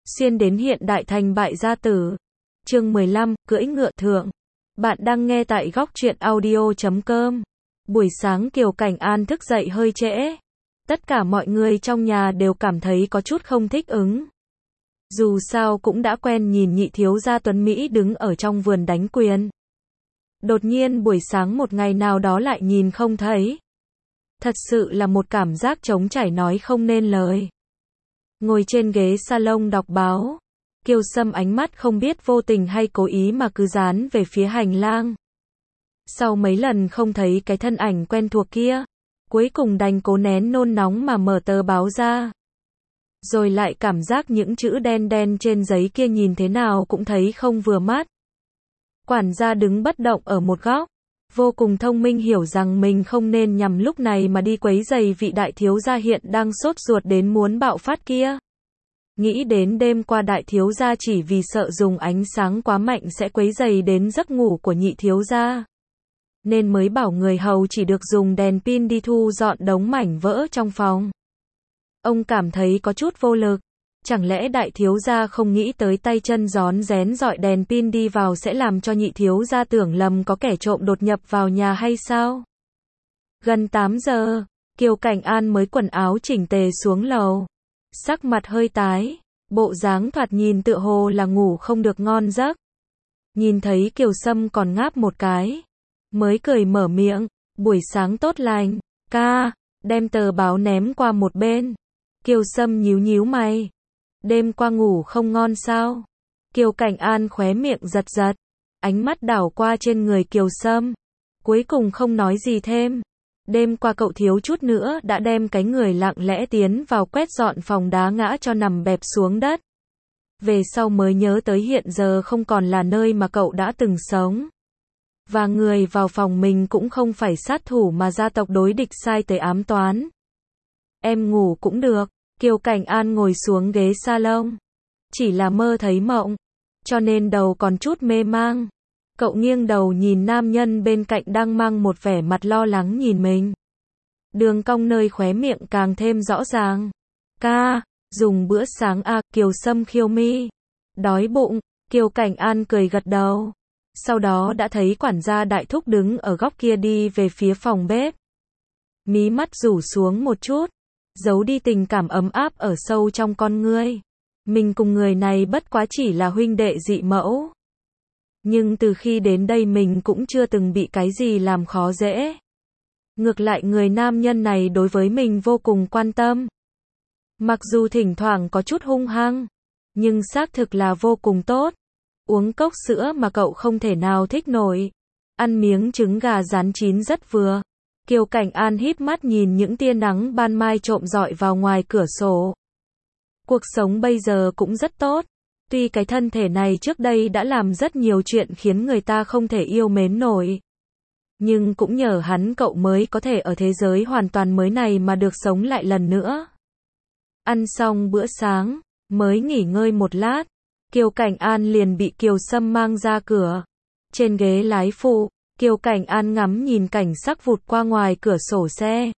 Xuyên đến hiện đại thành bại gia tử. Chương 15, cưỡi ngựa thượng. Bạn đang nghe tại góc truyện audio.com. Buổi sáng Kiều Cảnh An thức dậy hơi trễ. Tất cả mọi người trong nhà đều cảm thấy có chút không thích ứng. Dù sao cũng đã quen nhìn nhị thiếu gia Tuấn Mỹ đứng ở trong vườn đánh quyền. Đột nhiên buổi sáng một ngày nào đó lại nhìn không thấy. Thật sự là một cảm giác trống trải nói không nên lời. Ngồi trên ghế salon đọc báo, Kiều Sâm ánh mắt không biết vô tình hay cố ý mà cứ dán về phía hành lang. Sau mấy lần không thấy cái thân ảnh quen thuộc kia, cuối cùng đành cố nén nôn nóng mà mở tờ báo ra. Rồi lại cảm giác những chữ đen đen trên giấy kia nhìn thế nào cũng thấy không vừa mắt. Quản gia đứng bất động ở một góc, vô cùng thông minh hiểu rằng mình không nên nhằm lúc này mà đi quấy rầy vị đại thiếu gia hiện đang sốt ruột đến muốn bạo phát kia. Nghĩ đến đêm qua đại thiếu gia chỉ vì sợ dùng ánh sáng quá mạnh sẽ quấy rầy đến giấc ngủ của nhị thiếu gia, nên mới bảo người hầu chỉ được dùng đèn pin đi thu dọn đống mảnh vỡ trong phòng. Ông cảm thấy có chút vô lực. Chẳng lẽ đại thiếu gia không nghĩ tới tay chân rón rén dọi đèn pin đi vào sẽ làm cho nhị thiếu gia tưởng lầm có kẻ trộm đột nhập vào nhà hay sao? Gần 8 giờ, Kiều Cảnh An mới quần áo chỉnh tề xuống lầu. Sắc mặt hơi tái, bộ dáng thoạt nhìn tựa hồ là ngủ không được ngon giấc. Nhìn thấy Kiều Sâm còn ngáp một cái, mới cười mở miệng, buổi sáng tốt lành, ca, đem tờ báo ném qua một bên. Kiều Sâm nhíu nhíu mày. Đêm qua ngủ không ngon sao? Kiều Cảnh An khóe miệng giật giật, ánh mắt đảo qua trên người Kiều Sâm, cuối cùng không nói gì thêm. Đêm qua cậu thiếu chút nữa đã đem cái người lặng lẽ tiến vào quét dọn phòng đá ngã cho nằm bẹp xuống đất. Về sau mới nhớ tới hiện giờ không còn là nơi mà cậu đã từng sống. Và người vào phòng mình cũng không phải sát thủ mà gia tộc đối địch sai tới ám toán. Em ngủ cũng được. Kiều Cảnh An ngồi xuống ghế salon. Chỉ là mơ thấy mộng, cho nên đầu còn chút mê mang. Cậu nghiêng đầu nhìn nam nhân bên cạnh đang mang một vẻ mặt lo lắng nhìn mình. Đường cong nơi khóe miệng càng thêm rõ ràng. Ca, dùng bữa sáng à? Kiều Sâm khiêu mi. Đói bụng. Kiều Cảnh An cười gật đầu. Sau đó đã thấy quản gia đại thúc đứng ở góc kia đi về phía phòng bếp. Mí mắt rủ xuống một chút, giấu đi tình cảm ấm áp ở sâu trong con ngươi. Mình cùng người này bất quá chỉ là huynh đệ dị mẫu. Nhưng từ khi đến đây mình cũng chưa từng bị cái gì làm khó dễ. Ngược lại người nam nhân này đối với mình vô cùng quan tâm. Mặc dù thỉnh thoảng có chút hung hăng, nhưng xác thực là vô cùng tốt. Uống cốc sữa mà cậu không thể nào thích nổi. Ăn miếng trứng gà rán chín rất vừa. Kiều Cảnh An híp mắt nhìn những tia nắng ban mai trộm rọi vào ngoài cửa sổ. Cuộc sống bây giờ cũng rất tốt. Tuy cái thân thể này trước đây đã làm rất nhiều chuyện khiến người ta không thể yêu mến nổi. Nhưng cũng nhờ hắn cậu mới có thể ở thế giới hoàn toàn mới này mà được sống lại lần nữa. Ăn xong bữa sáng, mới nghỉ ngơi một lát, Kiều Cảnh An liền bị Kiều Sâm mang ra cửa. Trên ghế lái phụ, Kiều Cảnh An ngắm nhìn cảnh sắc vụt qua ngoài cửa sổ xe.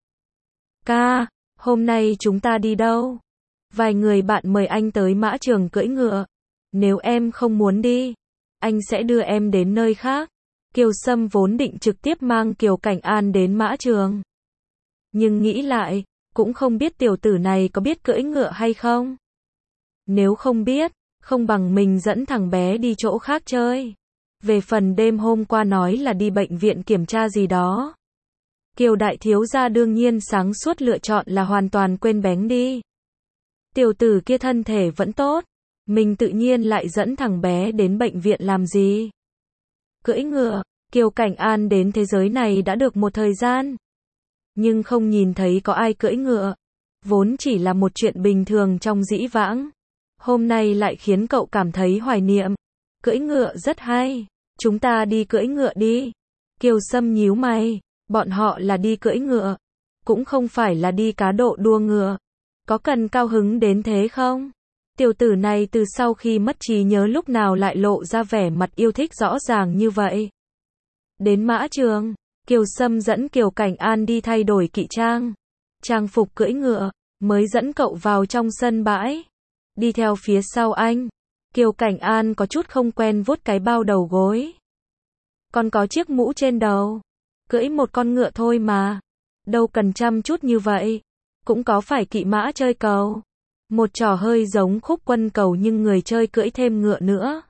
Ca, hôm nay chúng ta đi đâu? Vài người bạn mời anh tới mã trường cưỡi ngựa. Nếu em không muốn đi, anh sẽ đưa em đến nơi khác. Kiều Sâm vốn định trực tiếp mang Kiều Cảnh An đến mã trường. Nhưng nghĩ lại, cũng không biết tiểu tử này có biết cưỡi ngựa hay không. Nếu không biết, không bằng mình dẫn thằng bé đi chỗ khác chơi. Về phần đêm hôm qua nói là đi bệnh viện kiểm tra gì đó. Kiều đại thiếu gia đương nhiên sáng suốt lựa chọn là hoàn toàn quên bén đi. Tiểu tử kia thân thể vẫn tốt, mình tự nhiên lại dẫn thằng bé đến bệnh viện làm gì. Cưỡi ngựa, Kiều Cảnh An đến thế giới này đã được một thời gian. Nhưng không nhìn thấy có ai cưỡi ngựa. Vốn chỉ là một chuyện bình thường trong dĩ vãng. Hôm nay lại khiến cậu cảm thấy hoài niệm. Cưỡi ngựa rất hay. Chúng ta đi cưỡi ngựa đi. Kiều Sâm nhíu mày. Bọn họ là đi cưỡi ngựa. Cũng không phải là đi cá độ đua ngựa. Có cần cao hứng đến thế không? Tiểu tử này từ sau khi mất trí nhớ lúc nào lại lộ ra vẻ mặt yêu thích rõ ràng như vậy. Đến mã trường, Kiều Sâm dẫn Kiều Cảnh An đi thay đổi kỵ trang. Trang phục cưỡi ngựa, mới dẫn cậu vào trong sân bãi. đi theo phía sau anh. Kiều Cảnh An có chút không quen vuốt cái bao đầu gối. Còn có chiếc mũ trên đầu. Cưỡi một con ngựa thôi mà. Đâu cần chăm chút như vậy. Cũng có phải kỵ mã chơi cầu. Một trò hơi giống khúc quân cầu nhưng người chơi cưỡi thêm ngựa nữa.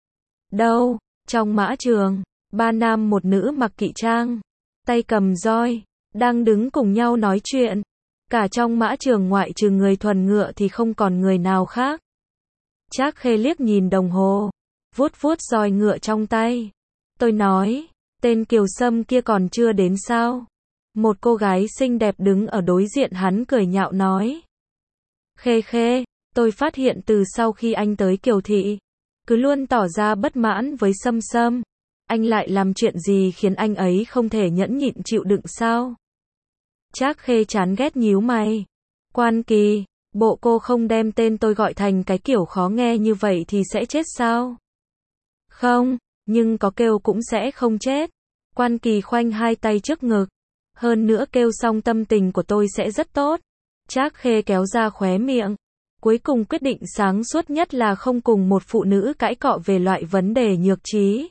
Đâu, trong mã trường, 3 nam một nữ mặc kỵ trang, tay cầm roi, đang đứng cùng nhau nói chuyện. Cả trong mã trường ngoại trừ người thuần ngựa thì không còn người nào khác. Trác Khê liếc nhìn đồng hồ, vuốt vuốt roi ngựa trong tay. Tôi nói, tên Kiều Sâm kia còn chưa đến sao? Một cô gái xinh đẹp đứng ở đối diện hắn cười nhạo nói. Khê Khê, tôi phát hiện từ sau khi anh tới Kiều Thị, cứ luôn tỏ ra bất mãn với Sâm Sâm. Anh lại làm chuyện gì khiến anh ấy không thể nhẫn nhịn chịu đựng sao? Trác Khê chán ghét nhíu mày. Quan Kỳ, bộ cô không đem tên tôi gọi thành cái kiểu khó nghe như vậy thì sẽ chết sao? Không, nhưng có kêu cũng sẽ không chết. Quan Kỳ khoanh hai tay trước ngực. Hơn nữa kêu xong tâm tình của tôi sẽ rất tốt. Trác Khê kéo ra khóe miệng. Cuối cùng quyết định sáng suốt nhất là không cùng một phụ nữ cãi cọ về loại vấn đề nhược trí.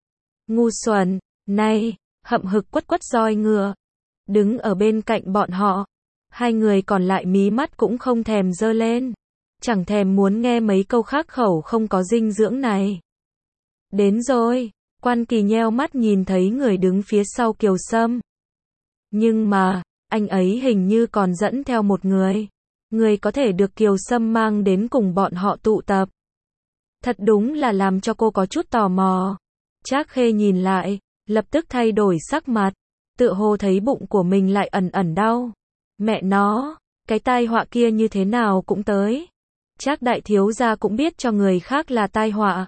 Ngu xuẩn, này, hậm hực quất quất roi ngựa. Đứng ở bên cạnh bọn họ. Hai người còn lại mí mắt cũng không thèm giơ lên. Chẳng thèm muốn nghe mấy câu khắc khẩu không có dinh dưỡng này. Đến rồi, Quan Kỳ nheo mắt nhìn thấy người đứng phía sau Kiều Sâm. Nhưng mà, anh ấy hình như còn dẫn theo một người. Người có thể được Kiều Sâm mang đến cùng bọn họ tụ tập. Thật đúng là làm cho cô có chút tò mò. Trác Khê nhìn lại, lập tức thay đổi sắc mặt. Tựa hồ thấy bụng của mình lại ẩn ẩn đau. Mẹ nó, cái tai họa kia như thế nào cũng tới. Trác đại thiếu gia cũng biết cho người khác là tai họa.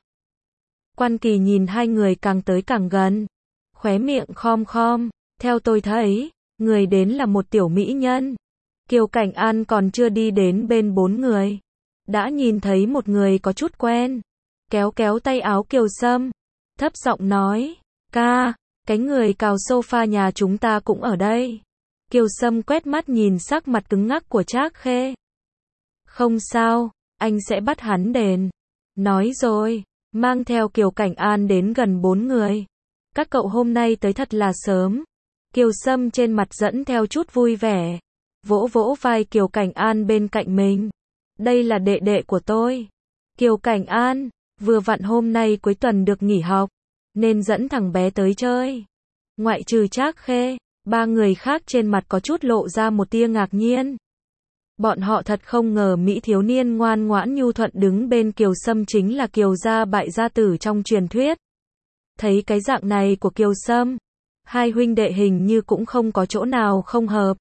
Quan Kỳ nhìn hai người càng tới càng gần. Khóe miệng khom khom, theo tôi thấy, người đến là một tiểu mỹ nhân. Kiều Cảnh An còn chưa đi đến bên 4 người. Đã nhìn thấy một người có chút quen. Kéo kéo tay áo Kiều Sâm. Thấp giọng nói, ca, cái người cào sofa nhà chúng ta cũng ở đây. Kiều Sâm quét mắt nhìn sắc mặt cứng ngắc của Trác Khê. Không sao, anh sẽ bắt hắn đền. Nói rồi, mang theo Kiều Cảnh An đến gần 4 người. Các cậu hôm nay tới thật là sớm. Kiều Sâm trên mặt dẫn theo chút vui vẻ. Vỗ vỗ vai Kiều Cảnh An bên cạnh mình. Đây là đệ đệ của tôi. Kiều Cảnh An, vừa vặn hôm nay cuối tuần được nghỉ học, nên dẫn thằng bé tới chơi. Ngoại trừ Trác Khê, 3 người khác trên mặt có chút lộ ra một tia ngạc nhiên. Bọn họ thật không ngờ Mỹ thiếu niên ngoan ngoãn nhu thuận đứng bên Kiều Sâm chính là Kiều gia bại gia tử trong truyền thuyết. Thấy cái dạng này của Kiều Sâm, hai huynh đệ hình như cũng không có chỗ nào không hợp.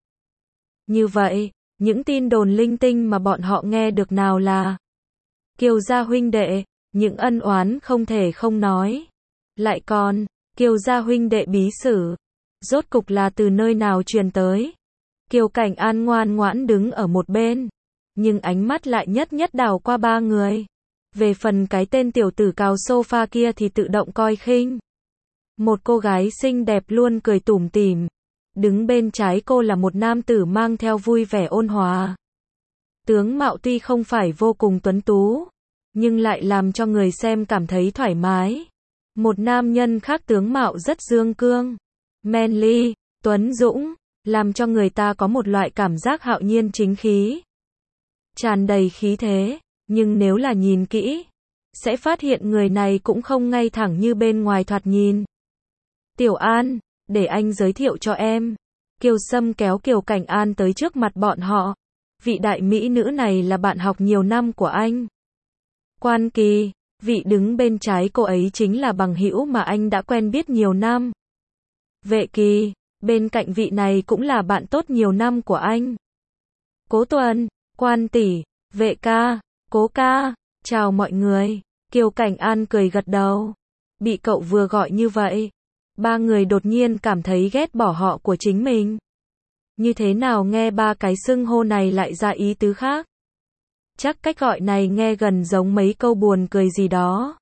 Như vậy, những tin đồn linh tinh mà bọn họ nghe được nào là Kiều gia huynh đệ, những ân oán không thể không nói. Lại còn, Kiều gia huynh đệ bí sử, rốt cục là từ nơi nào truyền tới. Kiều Cảnh An ngoan ngoãn đứng ở một bên, nhưng ánh mắt lại nhất nhất đảo qua 3 người. Về phần cái tên tiểu tử cào sofa kia thì tự động coi khinh. Một cô gái xinh đẹp luôn cười tủm tỉm. Đứng bên trái cô là một nam tử mang theo vui vẻ ôn hòa. Tướng mạo tuy không phải vô cùng tuấn tú, nhưng lại làm cho người xem cảm thấy thoải mái. Một nam nhân khác tướng mạo rất dương cương, manly, tuấn dũng, làm cho người ta có một loại cảm giác hạo nhiên chính khí. Tràn đầy khí thế, nhưng nếu là nhìn kỹ, sẽ phát hiện người này cũng không ngay thẳng như bên ngoài thoạt nhìn. Tiểu An, để anh giới thiệu cho em. Kiều Sâm kéo Kiều Cảnh An tới trước mặt bọn họ. Vị đại mỹ nữ này là bạn học nhiều năm của anh. Quan Kỳ, vị đứng bên trái cô ấy chính là bằng hữu mà anh đã quen biết nhiều năm. Vệ Kỳ, bên cạnh vị này cũng là bạn tốt nhiều năm của anh. Cố Tuần, Quan tỷ, Vệ ca, Cố ca, chào mọi người. Kiều Cảnh An cười gật đầu. Bị cậu vừa gọi như vậy, 3 người đột nhiên cảm thấy ghét bỏ họ của chính mình. Như thế nào nghe 3 cái xưng hô này lại ra ý tứ khác? Chắc cách gọi này nghe gần giống mấy câu buồn cười gì đó.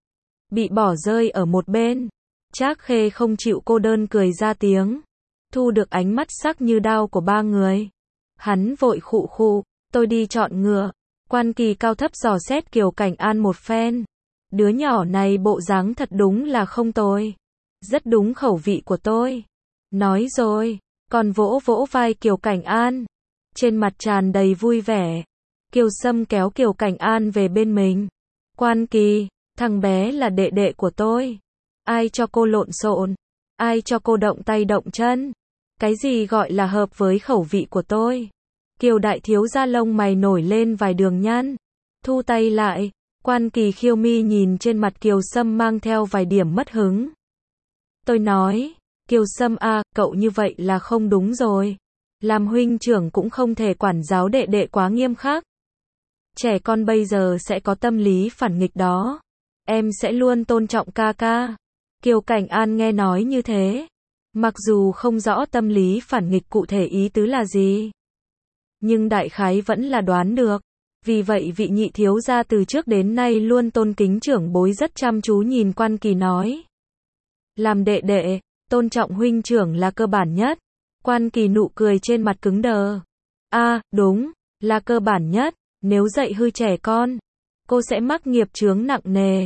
Bị bỏ rơi ở một bên. Trác Khê không chịu cô đơn cười ra tiếng. Thu được ánh mắt sắc như đao của 3 người. Hắn vội khụ khụ, tôi đi chọn ngựa. Quan Kỳ cao thấp dò xét Kiều Cảnh An một phen. Đứa nhỏ này bộ dáng thật đúng là không tồi. Rất đúng khẩu vị của tôi. Nói rồi, còn vỗ vỗ vai Kiều Cảnh An. Trên mặt tràn đầy vui vẻ. Kiều Sâm kéo Kiều Cảnh An về bên mình. Quan Kỳ, thằng bé là đệ đệ của tôi. Ai cho cô lộn xộn? Ai cho cô động tay động chân? Cái gì gọi là hợp với khẩu vị của tôi? Kiều đại thiếu gia lông mày nổi lên vài đường nhăn. Thu tay lại. Quan Kỳ khiêu mi nhìn trên mặt Kiều Sâm mang theo vài điểm mất hứng. Tôi nói, Kiều Sâm à, cậu như vậy là không đúng rồi. Làm huynh trưởng cũng không thể quản giáo đệ đệ quá nghiêm khắc. Trẻ con bây giờ sẽ có tâm lý phản nghịch đó. Em sẽ luôn tôn trọng ca ca. Kiều Cảnh An nghe nói như thế. Mặc dù không rõ tâm lý phản nghịch cụ thể ý tứ là gì. Nhưng đại khái vẫn là đoán được. Vì vậy vị nhị thiếu gia từ trước đến nay luôn tôn kính trưởng bối rất chăm chú nhìn Quan Kỳ nói. Làm đệ đệ, tôn trọng huynh trưởng là cơ bản nhất. Quan Kỳ nụ cười trên mặt cứng đờ. Đúng, là cơ bản nhất. Nếu dạy hư trẻ con, cô sẽ mắc nghiệp chướng nặng nề.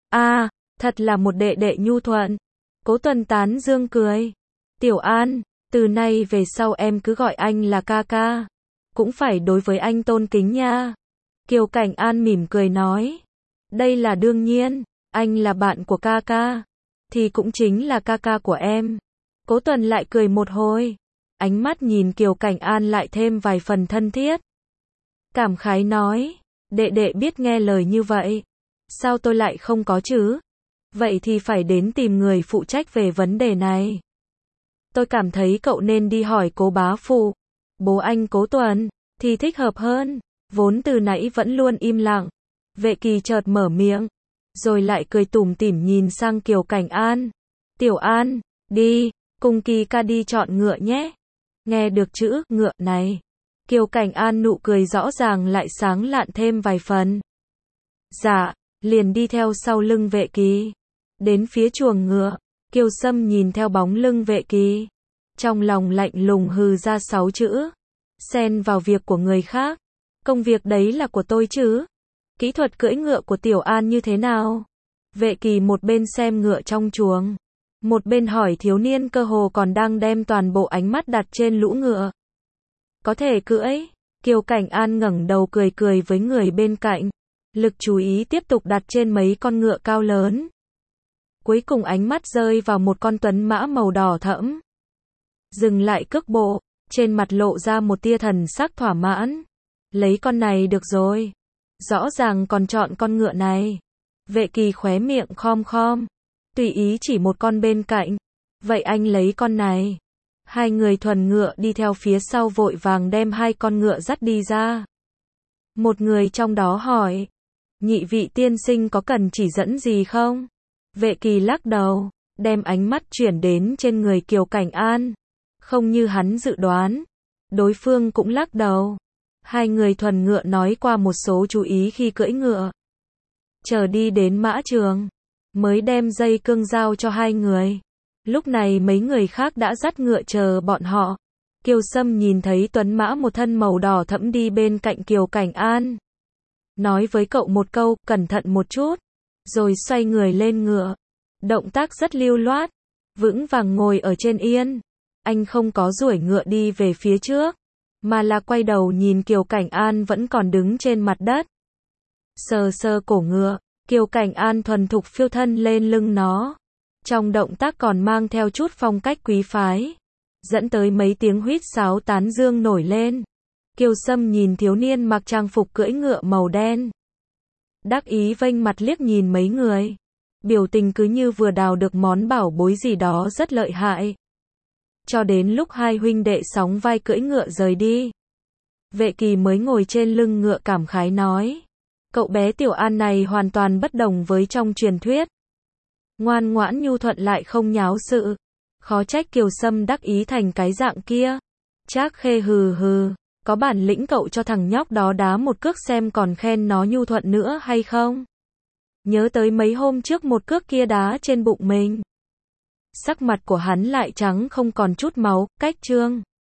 Thật là một đệ đệ nhu thuận. Cố Tuần tán dương cười. Tiểu An, từ nay về sau em cứ gọi anh là ca ca. Cũng phải đối với anh tôn kính nha. Kiều Cảnh An mỉm cười nói. Đây là đương nhiên, anh là bạn của ca ca. Thì cũng chính là ca ca của em. Cố Tuần lại cười một hồi. Ánh mắt nhìn Kiều Cảnh An lại thêm vài phần thân thiết. Cảm khái nói. Đệ đệ biết nghe lời như vậy. Sao tôi lại không có chứ? Vậy thì phải đến tìm người phụ trách về vấn đề này. Tôi cảm thấy cậu nên đi hỏi Cố bá phụ. Bố anh Cố Tuần, thì thích hợp hơn. Vốn từ nãy vẫn luôn im lặng. Vệ Kỳ chợt mở miệng. Rồi lại cười tủm tỉm nhìn sang Kiều Cảnh An. Tiểu An, đi, cùng Kỳ ca đi chọn ngựa nhé. Nghe được chữ ngựa này. Kiều Cảnh An nụ cười rõ ràng lại sáng lạn thêm vài phần. Dạ, liền đi theo sau lưng Vệ Kỳ. Đến phía chuồng ngựa, Kiều Sâm nhìn theo bóng lưng Vệ Kỳ. Trong lòng lạnh lùng hừ ra 6 chữ. Xen vào việc của người khác. Công việc đấy là của tôi chứ. Kỹ thuật cưỡi ngựa của Tiểu An như thế nào? Vệ Kỳ một bên xem ngựa trong chuồng. Một bên hỏi thiếu niên cơ hồ còn đang đem toàn bộ ánh mắt đặt trên lũ ngựa. Có thể cưỡi. Kiều Cảnh An ngẩng đầu cười cười với người bên cạnh. Lực chú ý tiếp tục đặt trên mấy con ngựa cao lớn. Cuối cùng ánh mắt rơi vào một con tuấn mã màu đỏ thẫm. Dừng lại cước bộ, trên mặt lộ ra một tia thần sắc thỏa mãn. Lấy con này được rồi. Rõ ràng còn chọn con ngựa này. Vệ Kỳ khóe miệng khom khom. Tùy ý chỉ một con bên cạnh. Vậy anh lấy con này. Hai người thuần ngựa đi theo phía sau vội vàng đem hai con ngựa dắt đi ra. Một người trong đó hỏi. Nhị vị tiên sinh có cần chỉ dẫn gì không? Vệ Kỳ lắc đầu, đem ánh mắt chuyển đến trên người Kiều Cảnh An. Không như hắn dự đoán. Đối phương cũng lắc đầu. Hai người thuần ngựa nói qua một số chú ý khi cưỡi ngựa. Chờ đi đến mã trường, mới đem dây cương giao cho hai người. Lúc này mấy người khác đã dắt ngựa chờ bọn họ. Kiều Sâm nhìn thấy tuấn mã một thân màu đỏ thẫm đi bên cạnh Kiều Cảnh An. Nói với cậu một câu, cẩn thận một chút. Rồi xoay người lên ngựa. Động tác rất lưu loát. Vững vàng ngồi ở trên yên. Anh không có duỗi ngựa đi về phía trước. Mà là quay đầu nhìn Kiều Cảnh An vẫn còn đứng trên mặt đất. Sờ sờ cổ ngựa. Kiều Cảnh An thuần thục phiêu thân lên lưng nó. Trong động tác còn mang theo chút phong cách quý phái. Dẫn tới mấy tiếng huýt sáo tán dương nổi lên. Kiều Sâm nhìn thiếu niên mặc trang phục cưỡi ngựa màu đen. Đắc ý vênh mặt liếc nhìn mấy người. Biểu tình cứ như vừa đào được món bảo bối gì đó rất lợi hại. Cho đến lúc hai huynh đệ sóng vai cưỡi ngựa rời đi. Vệ Kỳ mới ngồi trên lưng ngựa cảm khái nói. Cậu bé Tiểu An này hoàn toàn bất đồng với trong truyền thuyết. Ngoan ngoãn nhu thuận lại không nháo sự. Khó trách Kiều Sâm đắc ý thành cái dạng kia. Trác Khê hừ hừ. Có bản lĩnh cậu cho thằng nhóc đó đá một cước xem còn khen nó nhu thuận nữa hay không? Nhớ tới mấy hôm trước một cước kia đá trên bụng mình. Sắc mặt của hắn lại trắng không còn chút máu, cách trương.